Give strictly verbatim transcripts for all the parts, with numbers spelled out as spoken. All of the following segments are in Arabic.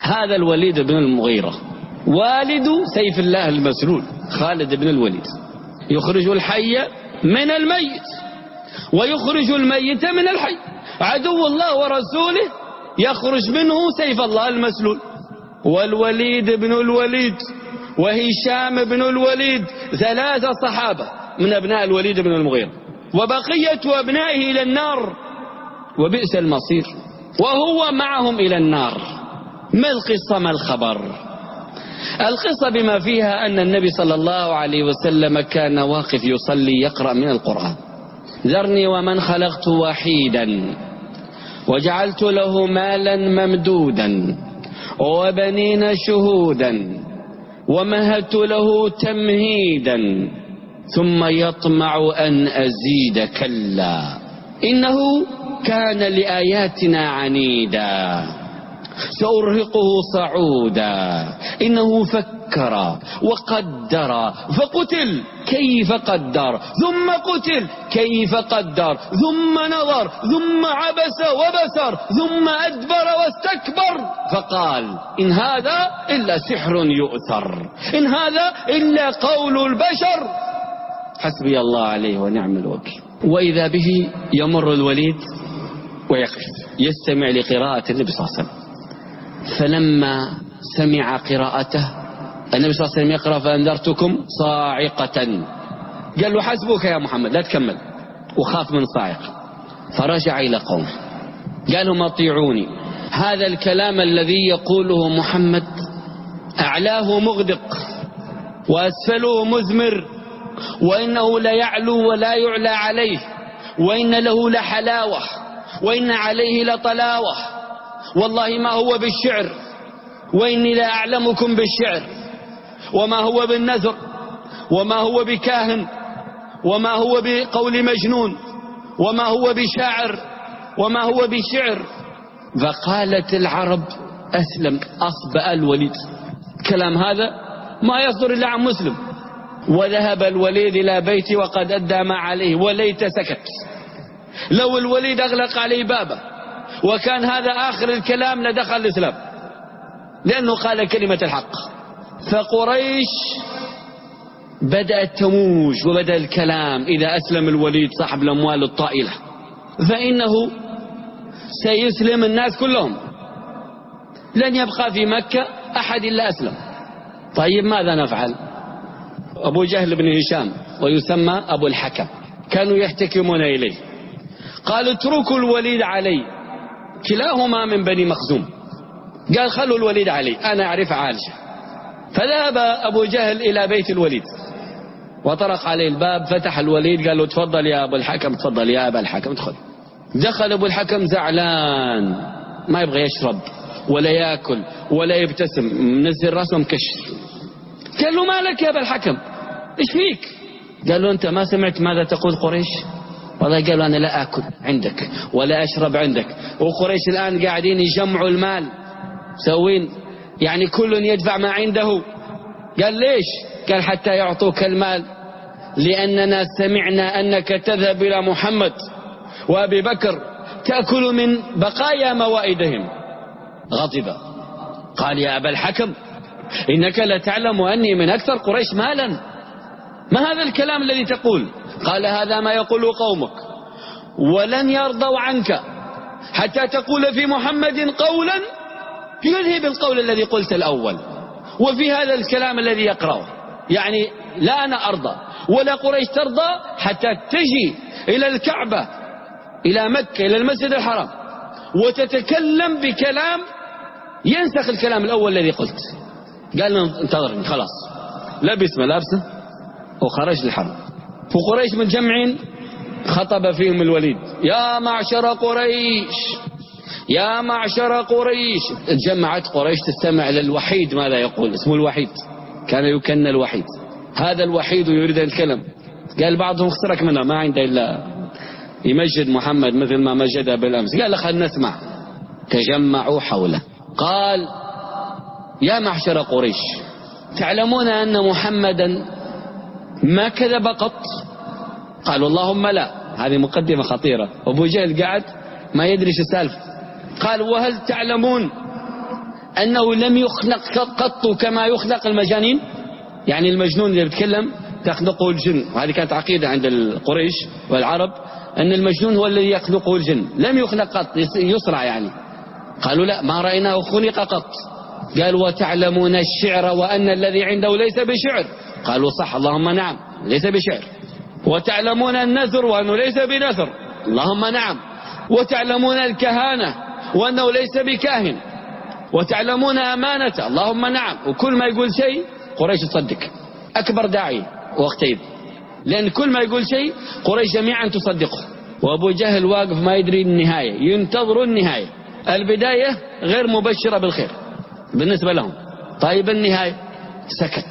هذا الوليد بن المغيرة والد سيف الله المسلول خالد بن الوليد، يخرج الحي من الميت ويخرج الميت من الحي، عدو الله ورسوله يخرج منه سيف الله المسلول. والوليد بن الوليد وهشام بن الوليد ثلاثة صحابة من أبناء الوليد بن المغيرة، وبقية أبنائه إلى النار وبئس المصير، وهو معهم إلى النار. ما القصة ما الخبر؟ القصة بما فيها أن النبي صلى الله عليه وسلم كان واقف يصلي يقرأ من القرآن: ذرني ومن خلقت وحيدا وجعلت له مالا ممدودا وبنين شهودا ومهدت له تمهيدا ثم يطمع أن أزيد كلا إنه كان لآياتنا عنيدا سأرهقه صعودا إنه فكر وقدر فقتل كيف قدر ثم قتل كيف قدر ثم نظر ثم عبس وبسر ثم أدبر واستكبر فقال إن هذا إلا سحر يؤثر إن هذا إلا قول البشر حسبي الله عليه ونعم الوكيل. وإذا به يمر الوليد ويقف يستمع لقراءة النبي صلى الله عليه وسلم، فلما سمع قراءته النبي صلى الله عليه وسلم يقرأ: فأنذرتكم صاعقة، قال له: حسبك يا محمد لا تكمل، وخاف من صاعقة. فرجع إلى قومه قال لهم: أطيعوني، هذا الكلام الذي يقوله محمد أعلاه مغدق وأسفله مزمر، وإنه لا يعلو ولا يعلى عليه، وإن له لحلاوة وإن عليه لطلاوة، والله ما هو بالشعر وإني لا أعلمكم بالشعر، وما هو بالنذر وما هو بكاهن وما هو بقول مجنون وما هو بشاعر وما هو بشعر. فقالت العرب: أسلم أصبأ الوليد، كلام هذا ما يصدر إلا عن مسلم. وذهب الوليد إلى بيتي وقد أدى ما عليه، وليت سكت. لو الوليد أغلق عليه بابه وكان هذا آخر الكلام لدخل الإسلام، لأنه قال كلمة الحق. فقريش بدأت تموج وبدأ الكلام: إذا أسلم الوليد صاحب الأموال الطائلة فإنه سيسلم الناس كلهم، لن يبقى في مكة أحد إلا أسلم. طيب ماذا نفعل؟ أبو جهل بن هشام ويسمى أبو الحكم كانوا يحتكمون إليه، قالوا: اتركوا الوليد علي، كلاهما من بني مخزوم. قال: خلوا الوليد علي أنا أعرف عالجه. فذهب أبو جهل إلى بيت الوليد وطرق عليه الباب، فتح الوليد قال له: تفضل يا أبو الحكم، تفضل يا أبا الحكم ادخل. دخل أبو الحكم زعلان، ما يبغى يشرب ولا يأكل ولا يبتسم، منزل راسه مكشر. قال له: ما لك يا أبا الحكم، إيش فيك؟ قال له: أنت ما سمعت ماذا تقول قريش؟ والله قالوا: أنا لا أكل عندك ولا أشرب عندك، وقريش الآن قاعدين يجمعوا المال سوين، يعني كل يدفع ما عنده. قال: ليش؟ قال: حتى يعطوك المال، لأننا سمعنا أنك تذهب إلى محمد وأبي بكر تأكل من بقايا موائدهم. غضب قال: يا أبا الحكم إنك لا تعلم أني من أكثر قريش مالا، ما هذا الكلام الذي تقول؟ قال: هذا ما يقول قومك، ولن يرضوا عنك حتى تقول في محمد قولا يذهب القول الذي قلت الأول، وفي هذا الكلام الذي يقرأه. يعني لا أنا أرضى ولا قريش ترضى حتى تجي إلى الكعبة إلى مكة إلى المسجد الحرام وتتكلم بكلام ينسخ الكلام الأول الذي قلت. قال له: انتظرني. خلاص لبس ملابسه وخرج للحرم. فقريش متجمعين، خطب فيهم الوليد: يا معشر قريش يا معشر قريش. تجمعت قريش تستمع للوحيد ماذا يقول، اسمه الوحيد، كان يكن الوحيد، هذا الوحيد يريد الكلام. قال بعضهم: اخسرك منها، ما عنده إلا يمجد محمد مثل ما مجده بالأمس. قال: خلنا نسمع. تجمعوا حوله. قال: يا معشر قريش، تعلمون أن محمدا ما كذب قط؟ قالوا: اللهم لا. هذه مقدمة خطيرة. أبو جهل قاعد ما يدري شو السالفة. قال: وهل تعلمون أنه لم يخلق قط كما يخلق المجانين؟ يعني المجنون اللي بيتكلم تخلقه الجن، وهذه كانت عقيدة عند القريش والعرب أن المجنون هو الذي يخلقه الجن، لم يخلق قط يصرع يعني. قالوا لا، ما رأيناه خلق قط. قال وتعلمون الشعر وأن الذي عنده ليس بشعر. قالوا صح، اللهم نعم ليس بشعر. وتعلمون النذر وأنه ليس بنذر. اللهم نعم. وتعلمون الكهانة وأنه ليس بكاهن. وتعلمون أمانة. اللهم نعم. وكل ما يقول شيء قريش تصدق، أكبر داعي وقتئذ، لأن كل ما يقول شيء قريش جميعا تصدقه. وأبو جهل واقف ما يدري النهاية، ينتظر النهاية. البداية غير مبشرة بالخير بالنسبة لهم، طيب النهاية سكت.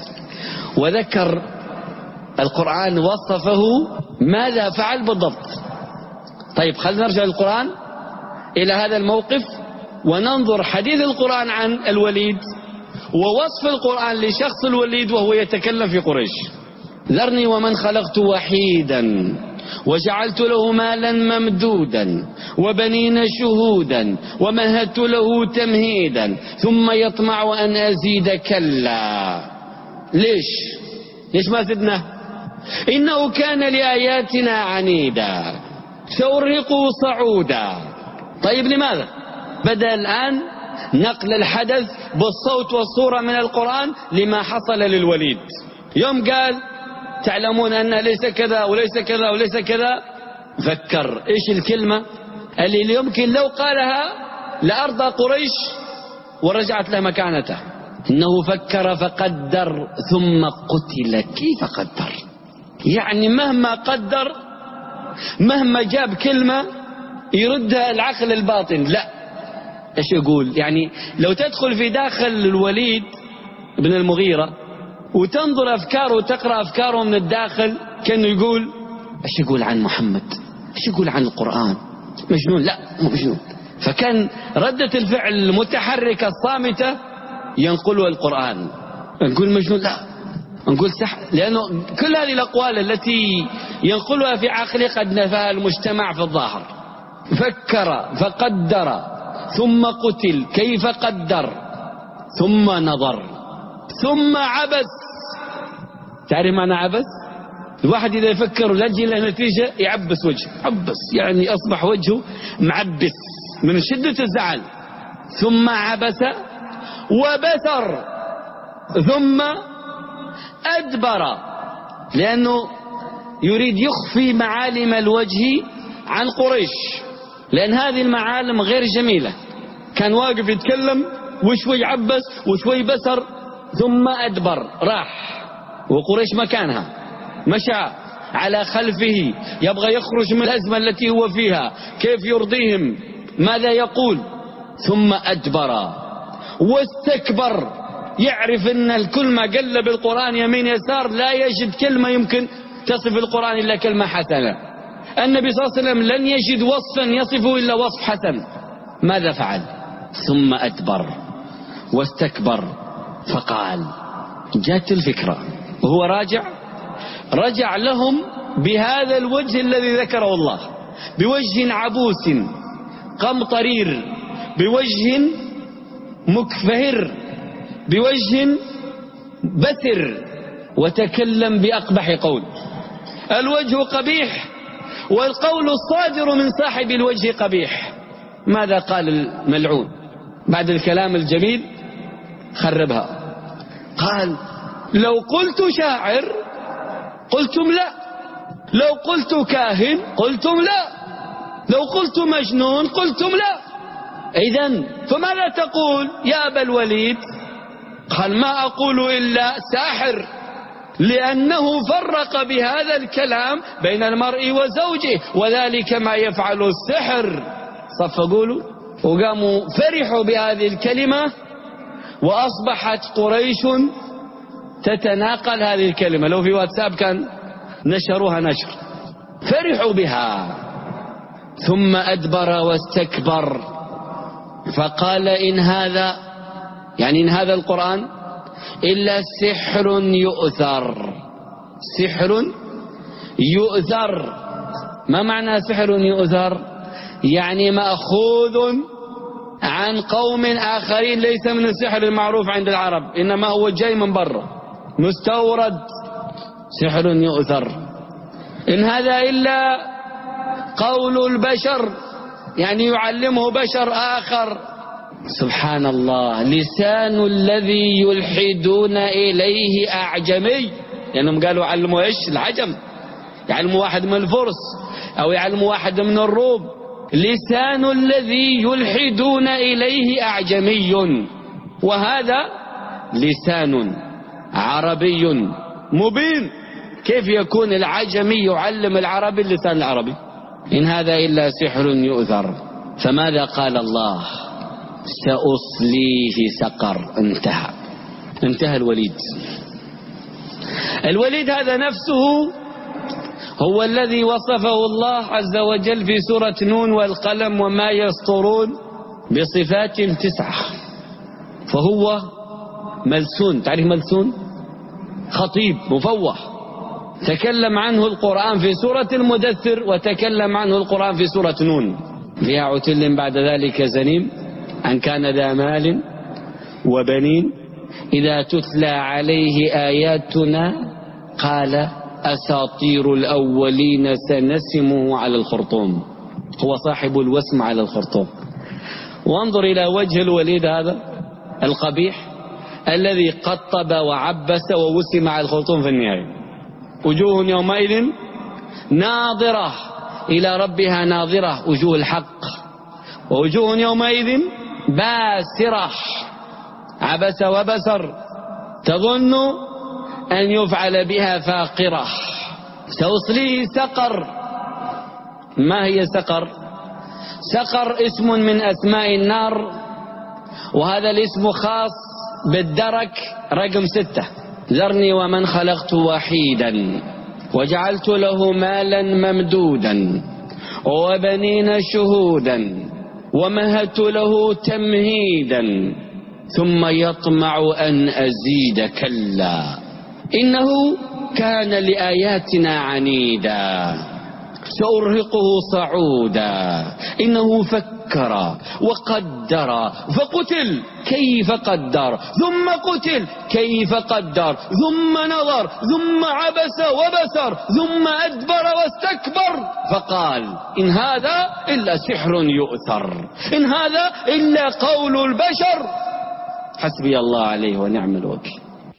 وذكر القرآن وصفه ماذا فعل بالضبط. طيب خلينا نرجع للقرآن إلى هذا الموقف وننظر حديث القرآن عن الوليد ووصف القرآن لشخص الوليد وهو يتكلم في قريش. ذرني ومن خلقت وحيدا وجعلت له مالا ممدودا وبنين شهودا ومهدت له تمهيدا ثم يطمع أن أزيد كلا. ليش ليش ما زدنا؟ إنه كان لآياتنا عنيدا سأرهقه صعودا. طيب لماذا بدأ الآن نقل الحدث بالصوت والصورة من القرآن لما حصل للوليد؟ يوم قال تعلمون أن ليس كذا وليس كذا وليس كذا، فكر إيش الكلمة اللي يمكن لو قالها لأرضى قريش ورجعت له مكانته. إنه فكر فقدر ثم قتل كيف قدر. يعني مهما قدر، مهما جاب كلمة يردها العقل الباطن. لا، ايش يقول؟ يعني لو تدخل في داخل الوليد بن المغيرة وتنظر أفكاره وتقرأ أفكاره من الداخل، كأنه يقول ايش يقول عن محمد، ايش يقول عن القرآن، مجنون. لا مو مجنون. فكان ردة الفعل المتحركة الصامتة ينقلها القرآن. نقول مجنون لا، نقول سحر، لأنه كل هذه الأقوال التي ينقلها في عقله قد نفاها المجتمع في الظاهر. فكر فقدر ثم قتل كيف قدر ثم نظر ثم عبس. تعرف معنى عبس؟ الواحد إذا يفكر ويجي له نتيجة يعبس وجهه، عبس يعني أصبح وجهه معبس من شدة الزعل. ثم عبس وبسر ثم أدبر، لأنه يريد يخفي معالم الوجه عن قريش، لأن هذه المعالم غير جميلة. كان واقف يتكلم وشوي عبس وشوي بسر ثم أدبر، راح وقريش مكانها، مشى على خلفه يبغى يخرج من الأزمة التي هو فيها، كيف يرضيهم، ماذا يقول. ثم أدبر واستكبر، يعرف أن الكل ما قلب القرآن يمين يسار لا يجد كلمة يمكن تصف القرآن إلا كلمة حسنة. النبي صلى الله عليه وسلم لن يجد وصفا يصفه إلا وصف حسن. ماذا فعل؟ ثم أدبر واستكبر فقال. جاءت الفكرة وهو راجع، رجع لهم بهذا الوجه الذي ذكره الله، بوجه عبوس قمطرير، بوجه مكفهر، بوجه بسر، وتكلم بأقبح قول. الوجه قبيح والقول الصادر من صاحب الوجه قبيح. ماذا قال الملعون بعد الكلام الجميل؟ خربها. قال لو قلت شاعر قلتم لا، لو قلت كاهن قلتم لا، لو قلت مجنون قلتم لا، إذن فماذا تقول يا أبا الوليد؟ قال ما أقول إلا ساحر، لأنه فرق بهذا الكلام بين المرء وزوجه، وذلك ما يفعل السحر. صفقوا له وقاموا فرحوا بهذه الكلمة، وأصبحت قريش تتناقل هذه الكلمة. لو في واتساب كان نشروها نشر، فرحوا بها. ثم أدبر واستكبر فقال إن هذا، يعني إن هذا القرآن إلا سحر يؤثر. سحر يؤثر. ما معنى سحر يؤثر؟ يعني مأخوذ عن قوم آخرين ليس من السحر المعروف عند العرب، إنما هو جاي من برا مستورد، سحر يؤثر. إن هذا إلا قول البشر، يعني يعلمه بشر آخر. سبحان الله، لسان الذي يلحدون إليه أعجمي، لأنهم قالوا علموا إيش؟ العجم، يعلموا واحد من الفرس أو يعلموا واحد من الروم. لسان الذي يلحدون إليه أعجمي، وهذا لسان عربي مبين. كيف يكون العجمي يعلم العربي اللسان العربي؟ إن هذا إلا سحر يؤثر. فماذا قال الله؟ سأصليه سقر. انتهى انتهى الوليد. الوليد هذا نفسه هو الذي وصفه الله عز وجل في سورة نون والقلم وما يسطرون بصفات تسعة. فهو ملسون، تعرف ملسون؟ خطيب مفوه، تكلم عنه القرآن في سورة المدثر وتكلم عنه القرآن في سورة نون. فيها عتل بعد ذلك زنيم أن كان ذا مال وبنين إذا تتلى عليه آياتنا قال أساطير الأولين سنسمه على الخرطوم. هو صاحب الوسم على الخرطوم. وانظر إلى وجه الوليد هذا القبيح الذي قطب وعبس ووسم على الخرطوم في النهاية. وجوه يومئذ ناظرة إلى ربها ناظرة، وجوه الحق. ووجوه يومئذ باسرة عبس وبسر تظن أن يفعل بها فاقرة. سأصليه سقر. ما هي سقر؟ سقر اسم من أسماء النار، وهذا الاسم خاص بالدرك رقم ستة. ذرني ومن خلقت وحيدا وجعلت له مالا ممدودا وبنين شهودا ومهدت له تمهيدا ثم يطمع أن أزيد كلا إنه كان لآياتنا عنيدا سأرهقه صعودا إنه فكر وقدر فقتل كيف قدر ثم قتل كيف قدر ثم نظر ثم عبس وبسر ثم أدبر واستكبر فقال إن هذا إلا سحر يؤثر، إن هذا إلا قول البشر. حسبي الله عليه ونعم الوكيل.